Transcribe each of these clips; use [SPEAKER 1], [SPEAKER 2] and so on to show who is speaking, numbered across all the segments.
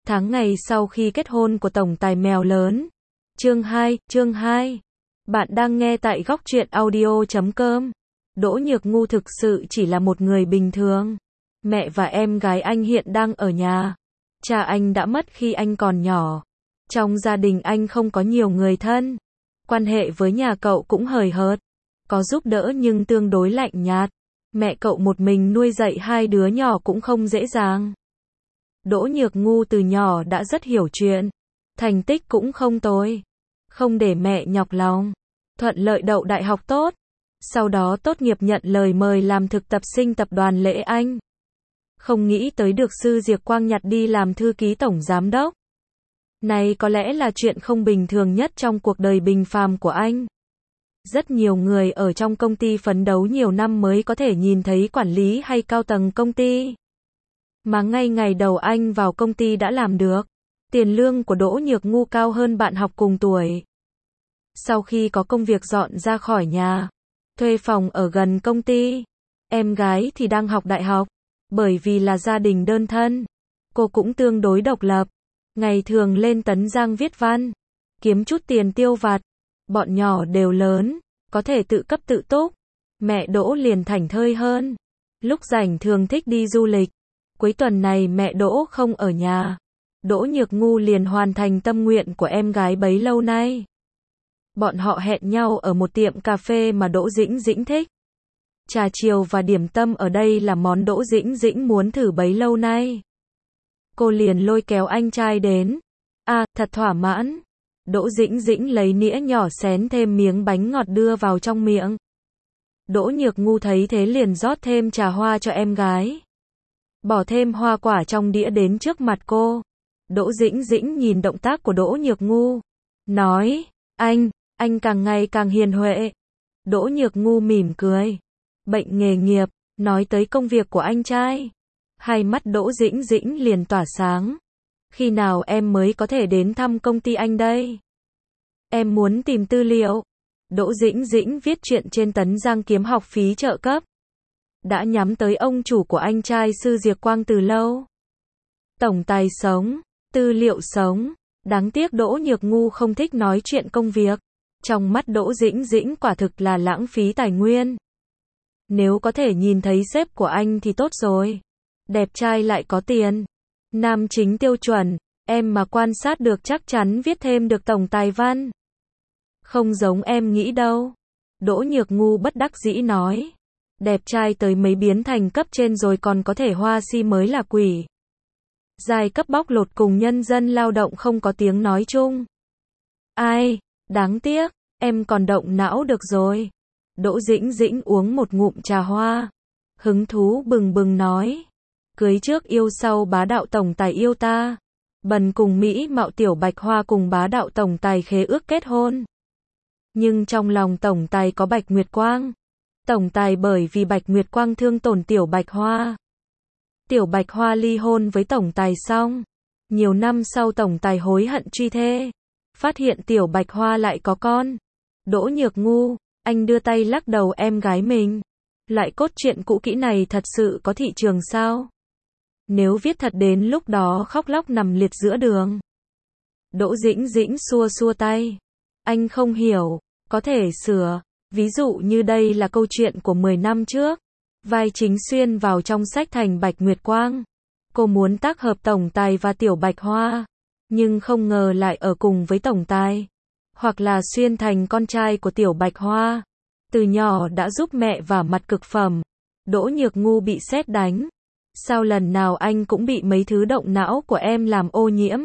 [SPEAKER 1] Tháng ngày sau khi kết hôn của tổng tài mèo lớn. Chương 2. Bạn đang nghe tại góc truyện audio.com. Đỗ Nhược Ngu thực sự chỉ là một người bình thường. Mẹ và em gái anh hiện đang ở nhà. Cha anh đã mất khi anh còn nhỏ. Trong gia đình anh không có nhiều người thân. Quan hệ với nhà cậu cũng hời hợt. Có giúp đỡ nhưng tương đối lạnh nhạt. Mẹ cậu một mình nuôi dạy hai đứa nhỏ cũng không dễ dàng. Đỗ Nhược Ngu từ nhỏ đã rất hiểu chuyện. Thành tích cũng không tồi. Không để mẹ nhọc lòng. Thuận lợi đậu đại học tốt. Sau đó tốt nghiệp nhận lời mời làm thực tập sinh tập đoàn Lễ Anh. Không nghĩ tới được sư Diệp Quang nhặt đi làm thư ký tổng giám đốc. Này có lẽ là chuyện không bình thường nhất trong cuộc đời bình phàm của anh. Rất nhiều người ở trong công ty phấn đấu nhiều năm mới có thể nhìn thấy quản lý hay cao tầng công ty. Mà ngay ngày đầu anh vào công ty đã làm được. Tiền lương của Đỗ Nhược Ngu cao hơn bạn học cùng tuổi. Sau khi có công việc dọn ra khỏi nhà, thuê phòng ở gần công ty. Em gái thì đang học đại học. Bởi vì là gia đình đơn thân, cô cũng tương đối độc lập. Ngày thường lên Tấn Giang viết văn, kiếm chút tiền tiêu vặt. Bọn nhỏ đều lớn, có thể tự cấp tự túc. Mẹ Đỗ liền thảnh thơi hơn. Lúc rảnh thường thích đi du lịch. Cuối tuần này mẹ Đỗ không ở nhà. Đỗ Nhược Ngu liền hoàn thành tâm nguyện của em gái bấy lâu nay. Bọn họ hẹn nhau ở một tiệm cà phê mà Đỗ Dĩnh Dĩnh thích. Trà chiều và điểm tâm ở đây là món Đỗ Dĩnh Dĩnh muốn thử bấy lâu nay. Cô liền lôi kéo anh trai đến. Thật thỏa mãn. Đỗ Dĩnh Dĩnh lấy nĩa nhỏ xén thêm miếng bánh ngọt đưa vào trong miệng. Đỗ Nhược Ngu thấy thế liền rót thêm trà hoa cho em gái. Bỏ thêm hoa quả trong đĩa đến trước mặt cô. Đỗ Dĩnh Dĩnh nhìn động tác của Đỗ Nhược Ngu. Nói, anh càng ngày càng hiền huệ. Đỗ Nhược Ngu mỉm cười. Bệnh nghề nghiệp, nói tới công việc của anh trai. Hai mắt Đỗ Dĩnh Dĩnh liền tỏa sáng. Khi nào em mới có thể đến thăm công ty anh đây? Em muốn tìm tư liệu. Đỗ Dĩnh Dĩnh viết chuyện trên Tấn Giang kiếm học phí trợ cấp. Đã nhắm tới ông chủ của anh trai sư Diệp Quang từ lâu. Tổng tài sống, tư liệu sống. Đáng tiếc Đỗ Nhược Ngu không thích nói chuyện công việc. Trong mắt Đỗ Dĩnh Dĩnh quả thực là lãng phí tài nguyên. Nếu có thể nhìn thấy sếp của anh thì tốt rồi. Đẹp trai lại có tiền. Nam chính tiêu chuẩn. Em mà quan sát được chắc chắn viết thêm được tổng tài văn. Không giống em nghĩ đâu. Đỗ Nhược Ngu bất đắc dĩ nói. Đẹp trai tới mấy biến thành cấp trên rồi còn có thể hoa si mới là quỷ. Giai cấp bóc lột cùng nhân dân lao động không có tiếng nói chung. Ai, đáng tiếc, em còn động não được rồi. Đỗ Dĩnh Dĩnh uống một ngụm trà hoa. Hứng thú bừng bừng nói. Cưới trước yêu sau bá đạo tổng tài yêu ta. Bần cùng Mỹ mạo tiểu Bạch Hoa cùng bá đạo tổng tài khế ước kết hôn. Nhưng trong lòng tổng tài có Bạch Nguyệt Quang. Tổng tài bởi vì Bạch Nguyệt Quang thương tổn tiểu Bạch Hoa. Tiểu Bạch Hoa ly hôn với tổng tài xong. Nhiều năm sau tổng tài hối hận truy thê. Phát hiện tiểu Bạch Hoa lại có con. Đỗ Nhược Ngu, anh đưa tay lắc đầu em gái mình. Loại cốt truyện cũ kỹ này thật sự có thị trường sao? Nếu viết thật đến lúc đó khóc lóc nằm liệt giữa đường. Đỗ Dĩnh Dĩnh xua xua tay. Anh không hiểu, có thể sửa. Ví dụ như đây là câu chuyện của 10 năm trước. Vai chính xuyên vào trong sách thành Bạch Nguyệt Quang. Cô muốn tác hợp tổng tài và tiểu Bạch Hoa. Nhưng không ngờ lại ở cùng với tổng tài. Hoặc là xuyên thành con trai của tiểu Bạch Hoa. Từ nhỏ đã giúp mẹ vả mặt cực phẩm. Đỗ Nhược Ngu bị sét đánh. Sao lần nào anh cũng bị mấy thứ động não của em làm ô nhiễm?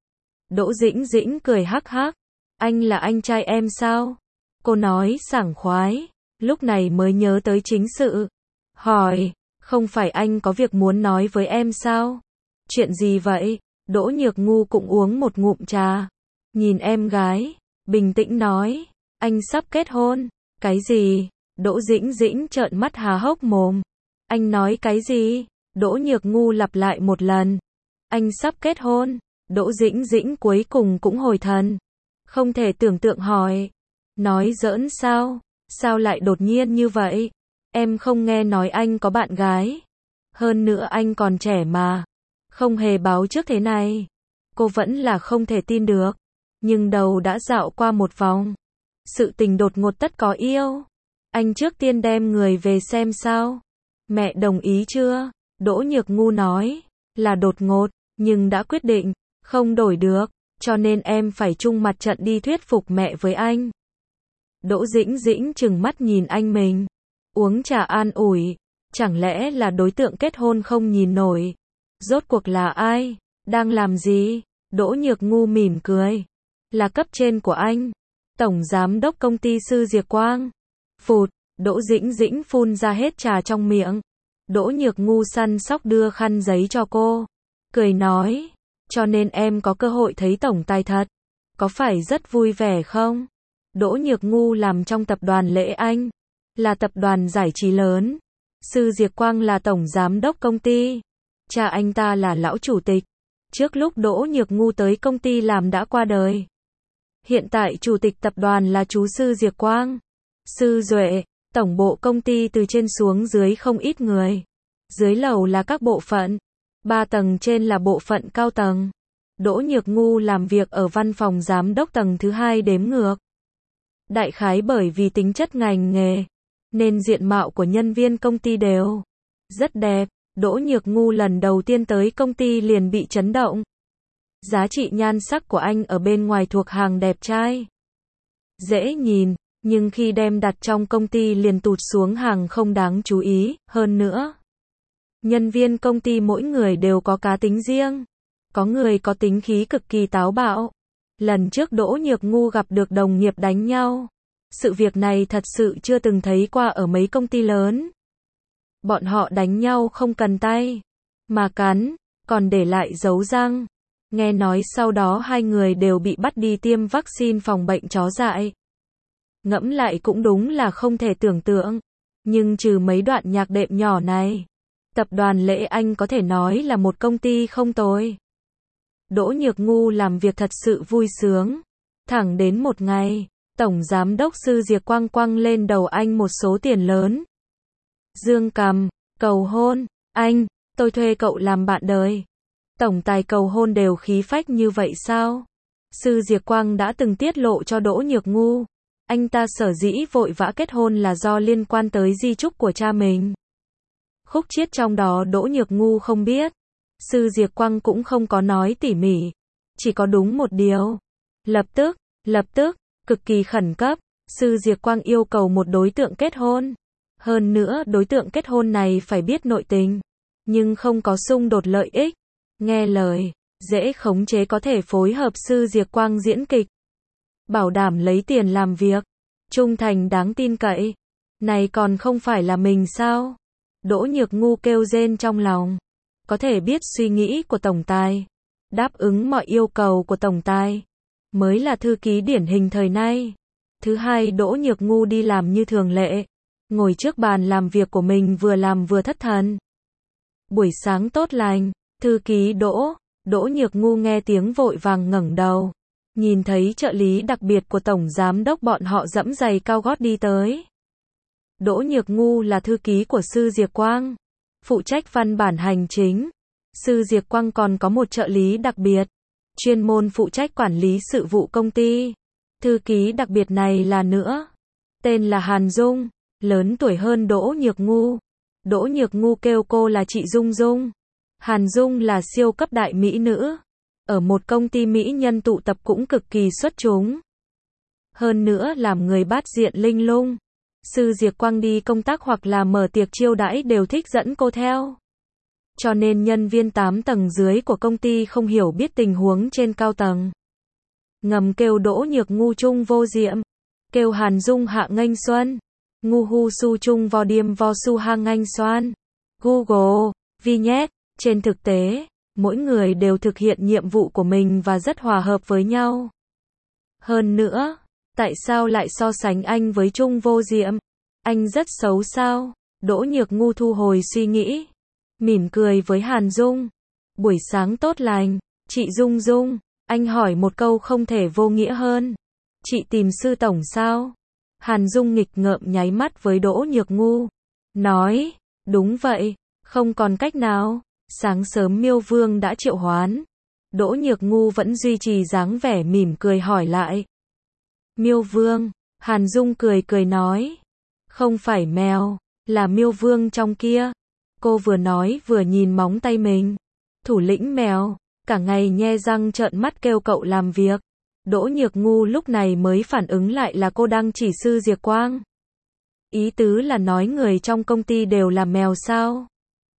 [SPEAKER 1] Đỗ Dĩnh Dĩnh cười hắc hắc. Anh là anh trai em sao? Cô nói sảng khoái. Lúc này mới nhớ tới chính sự. Hỏi, không phải anh có việc muốn nói với em sao? Chuyện gì vậy? Đỗ Nhược Ngu cũng uống một ngụm trà. Nhìn em gái, bình tĩnh nói. Anh sắp kết hôn. Cái gì? Đỗ Dĩnh Dĩnh trợn mắt há hốc mồm. Anh nói cái gì? Đỗ Nhược Ngu lặp lại một lần. Anh sắp kết hôn. Đỗ Dĩnh Dĩnh cuối cùng cũng hồi thần. Không thể tưởng tượng hỏi. Nói giỡn sao? Sao lại đột nhiên như vậy? Em không nghe nói anh có bạn gái. Hơn nữa anh còn trẻ mà. Không hề báo trước thế này. Cô vẫn là không thể tin được. Nhưng đầu đã dạo qua một vòng. Sự tình đột ngột tất có yêu. Anh trước tiên đem người về xem sao. Mẹ đồng ý chưa? Đỗ Nhược Ngu nói. Là đột ngột, nhưng đã quyết định, không đổi được, cho nên em phải chung mặt trận đi thuyết phục mẹ với anh. Đỗ Dĩnh Dĩnh trừng mắt nhìn anh mình. Uống trà an ủi. Chẳng lẽ là đối tượng kết hôn không nhìn nổi? Rốt cuộc là ai? Đang làm gì? Đỗ Nhược Ngu mỉm cười. Là cấp trên của anh. Tổng giám đốc công ty Sư Diệp Quang. Phụt, Đỗ Dĩnh Dĩnh phun ra hết trà trong miệng. Đỗ Nhược Ngu săn sóc đưa khăn giấy cho cô. Cười nói. Cho nên em có cơ hội thấy tổng tài thật. Có phải rất vui vẻ không? Đỗ Nhược Ngu làm trong tập đoàn Lễ Anh. Là tập đoàn giải trí lớn. Sư Diệp Quang là tổng giám đốc công ty. Cha anh ta là lão chủ tịch. Trước lúc Đỗ Nhược Ngu tới công ty làm đã qua đời. Hiện tại chủ tịch tập đoàn là chú Sư Diệp Quang. Sư Duệ, tổng bộ công ty từ trên xuống dưới không ít người. Dưới lầu là các bộ phận. 3 tầng trên là bộ phận cao tầng. Đỗ Nhược Ngu làm việc ở văn phòng giám đốc tầng thứ 2 đếm ngược. Đại khái bởi vì tính chất ngành nghề, nên diện mạo của nhân viên công ty đều rất đẹp. Đỗ Nhược Ngu lần đầu tiên tới công ty liền bị chấn động. Giá trị nhan sắc của anh ở bên ngoài thuộc hàng đẹp trai. Dễ nhìn, nhưng khi đem đặt trong công ty liền tụt xuống hàng không đáng chú ý, hơn nữa. Nhân viên công ty mỗi người đều có cá tính riêng. Có người có tính khí cực kỳ táo bạo. Lần trước Đỗ Nhược Ngu gặp được đồng nghiệp đánh nhau. Sự việc này thật sự chưa từng thấy qua ở mấy công ty lớn. Bọn họ đánh nhau không cần tay, mà cắn, còn để lại dấu răng. Nghe nói sau đó hai người đều bị bắt đi tiêm vaccine phòng bệnh chó dại. Ngẫm lại cũng đúng là không thể tưởng tượng. Nhưng trừ mấy đoạn nhạc đệm nhỏ này, tập đoàn Lễ Anh có thể nói là một công ty không tồi. Đỗ Nhược Ngu làm việc thật sự vui sướng. Thẳng đến một ngày, tổng giám đốc Sư Diệp Quang quăng lên đầu anh một số tiền lớn. Dương cầm, cầu hôn, anh, tôi thuê cậu làm bạn đời. Tổng tài cầu hôn đều khí phách như vậy sao? Sư Diệp Quang đã từng tiết lộ cho Đỗ Nhược Ngu. Anh ta sở dĩ vội vã kết hôn là do liên quan tới di chúc của cha mình. Khúc chiết trong đó Đỗ Nhược Ngu không biết. Sư Diệp Quang cũng không có nói tỉ mỉ. Chỉ có đúng một điều. Lập tức, cực kỳ khẩn cấp, Sư Diệp Quang yêu cầu một đối tượng kết hôn. Hơn nữa đối tượng kết hôn này phải biết nội tình, nhưng không có xung đột lợi ích. Nghe lời, dễ khống chế có thể phối hợp Sư Diệp Quang diễn kịch. Bảo đảm lấy tiền làm việc. Trung thành đáng tin cậy. Này còn không phải là mình sao? Đỗ Nhược Ngu kêu rên trong lòng. Có thể biết suy nghĩ của tổng tài. Đáp ứng mọi yêu cầu của tổng tài. Mới là thư ký điển hình thời nay. Thứ hai, Đỗ Nhược Ngu đi làm như thường lệ. Ngồi trước bàn làm việc của mình vừa làm vừa thất thần. Buổi sáng tốt lành, thư ký Đỗ Nhược Ngu nghe tiếng vội vàng ngẩng đầu. Nhìn thấy trợ lý đặc biệt của tổng giám đốc bọn họ giẫm giày cao gót đi tới. Đỗ Nhược Ngu là thư ký của Sư Diệp Quang, phụ trách văn bản hành chính. Sư Diệp Quang còn có một trợ lý đặc biệt, chuyên môn phụ trách quản lý sự vụ công ty. Thư ký đặc biệt này là nữa, tên là Hàn Dung, lớn tuổi hơn Đỗ Nhược Ngu. Đỗ Nhược Ngu kêu cô là chị Dung Dung. Hàn Dung là siêu cấp đại mỹ nữ, ở một công ty mỹ nhân tụ tập cũng cực kỳ xuất chúng. Hơn nữa làm người bát diện linh lung. Sư Diệp Quang đi công tác hoặc là mở tiệc chiêu đãi đều thích dẫn cô theo. Cho nên nhân viên 8 tầng dưới của công ty không hiểu biết tình huống trên cao tầng. Ngầm kêu Đỗ Nhược Ngu trung vô diệm. Kêu Hàn Dung hạ nghênh xuân. Ngu hu su trung vo điềm vo su ha nghênh xoan. Google, Vignette. Trên thực tế, mỗi người đều thực hiện nhiệm vụ của mình và rất hòa hợp với nhau. Hơn nữa, tại sao lại so sánh anh với Trung Vô Diệm? Anh rất xấu sao? Đỗ Nhược Ngu thu hồi suy nghĩ. Mỉm cười với Hàn Dung. Buổi sáng tốt lành, chị Dung Dung. Anh hỏi một câu không thể vô nghĩa hơn. Chị tìm sư tổng sao? Hàn Dung nghịch ngợm nháy mắt với Đỗ Nhược Ngu. Nói, đúng vậy, không còn cách nào. Sáng sớm Miêu Vương đã triệu hoán. Đỗ Nhược Ngu vẫn duy trì dáng vẻ mỉm cười hỏi lại. Miêu Vương, Hàn Dung cười cười nói. Không phải mèo, là Miêu Vương trong kia. Cô vừa nói vừa nhìn móng tay mình. Thủ lĩnh mèo, cả ngày nhe răng trợn mắt kêu cậu làm việc. Đỗ Nhược Ngu lúc này mới phản ứng lại là cô đang chỉ Sư Diệc Quang. Ý tứ là nói người trong công ty đều là mèo sao?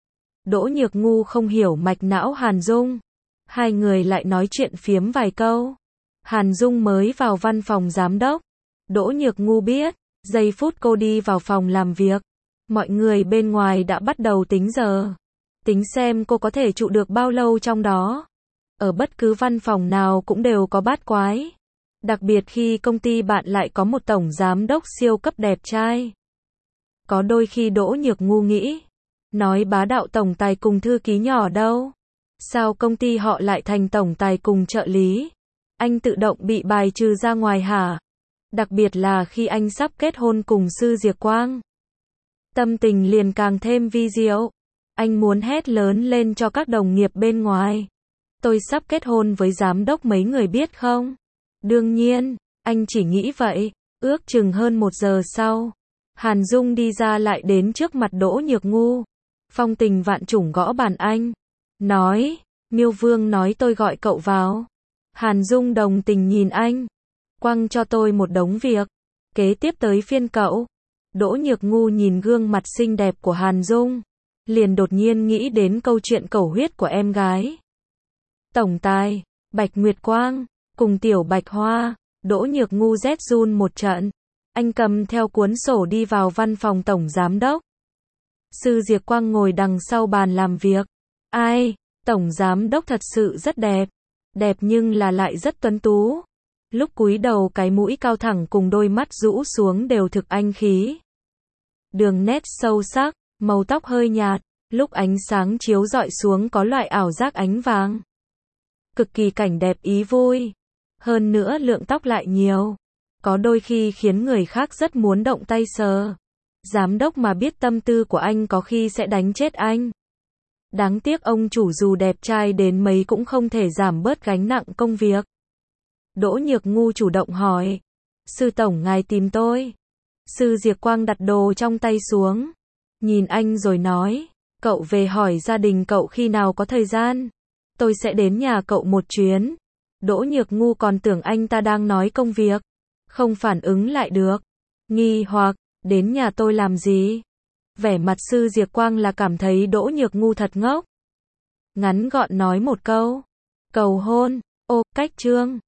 [SPEAKER 1] Đỗ Nhược Ngu không hiểu mạch não Hàn Dung. Hai người lại nói chuyện phiếm vài câu. Hàn Dung mới vào văn phòng giám đốc. Đỗ Nhược Ngu biết, giây phút cô đi vào phòng làm việc, mọi người bên ngoài đã bắt đầu tính giờ. Tính xem cô có thể trụ được bao lâu trong đó. Ở bất cứ văn phòng nào cũng đều có bát quái. Đặc biệt khi công ty bạn lại có một tổng giám đốc siêu cấp đẹp trai. Có đôi khi Đỗ Nhược Ngu nghĩ, nói bá đạo tổng tài cùng thư ký nhỏ đâu. Sao công ty họ lại thành tổng tài cùng trợ lý? Anh tự động bị bài trừ ra ngoài hả? Đặc biệt là khi anh sắp kết hôn cùng Sư Diệc Quang. Tâm tình liền càng thêm vi diệu. Anh muốn hét lớn lên cho các đồng nghiệp bên ngoài. Tôi sắp kết hôn với giám đốc, mấy người biết không? Đương nhiên, anh chỉ nghĩ vậy. Ước chừng hơn 1 giờ sau, Hàn Dung đi ra lại đến trước mặt Đỗ Nhược Ngu. Phong tình vạn trùng gõ bàn anh. Nói, Miêu Vương nói tôi gọi cậu vào. Hàn Dung đồng tình nhìn anh. Quăng cho tôi một đống việc. Kế tiếp tới phiên cậu. Đỗ Nhược Ngu nhìn gương mặt xinh đẹp của Hàn Dung. Liền đột nhiên nghĩ đến câu chuyện cầu huyết của em gái. Tổng tài, Bạch Nguyệt Quang, cùng Tiểu Bạch Hoa. Đỗ Nhược Ngu rét run một trận. Anh cầm theo cuốn sổ đi vào văn phòng tổng giám đốc. Sư Diệc Quang ngồi đằng sau bàn làm việc. Ai, tổng giám đốc thật sự rất đẹp. Đẹp nhưng là lại rất tuấn tú. Lúc cúi đầu cái mũi cao thẳng cùng đôi mắt rũ xuống đều thực anh khí. Đường nét sâu sắc, màu tóc hơi nhạt, lúc ánh sáng chiếu rọi xuống có loại ảo giác ánh vàng. Cực kỳ cảnh đẹp ý vui. Hơn nữa lượng tóc lại nhiều. Có đôi khi khiến người khác rất muốn động tay sờ. Giám đốc mà biết tâm tư của anh có khi sẽ đánh chết anh. Đáng tiếc ông chủ dù đẹp trai đến mấy cũng không thể giảm bớt gánh nặng công việc. Đỗ Nhược Ngu chủ động hỏi. Sư tổng ngài tìm tôi. Sư Diệc Quang đặt đồ trong tay xuống. Nhìn anh rồi nói. Cậu về hỏi gia đình cậu khi nào có thời gian. Tôi sẽ đến nhà cậu một chuyến. Đỗ Nhược Ngu còn tưởng anh ta đang nói công việc. Không phản ứng lại được. Nghi hoặc, đến nhà tôi làm gì? Vẻ mặt Sư Diệc Quang là cảm thấy Đỗ Nhược Ngu thật ngốc. Ngắn gọn nói một câu. Cầu hôn. Ô, cách chương.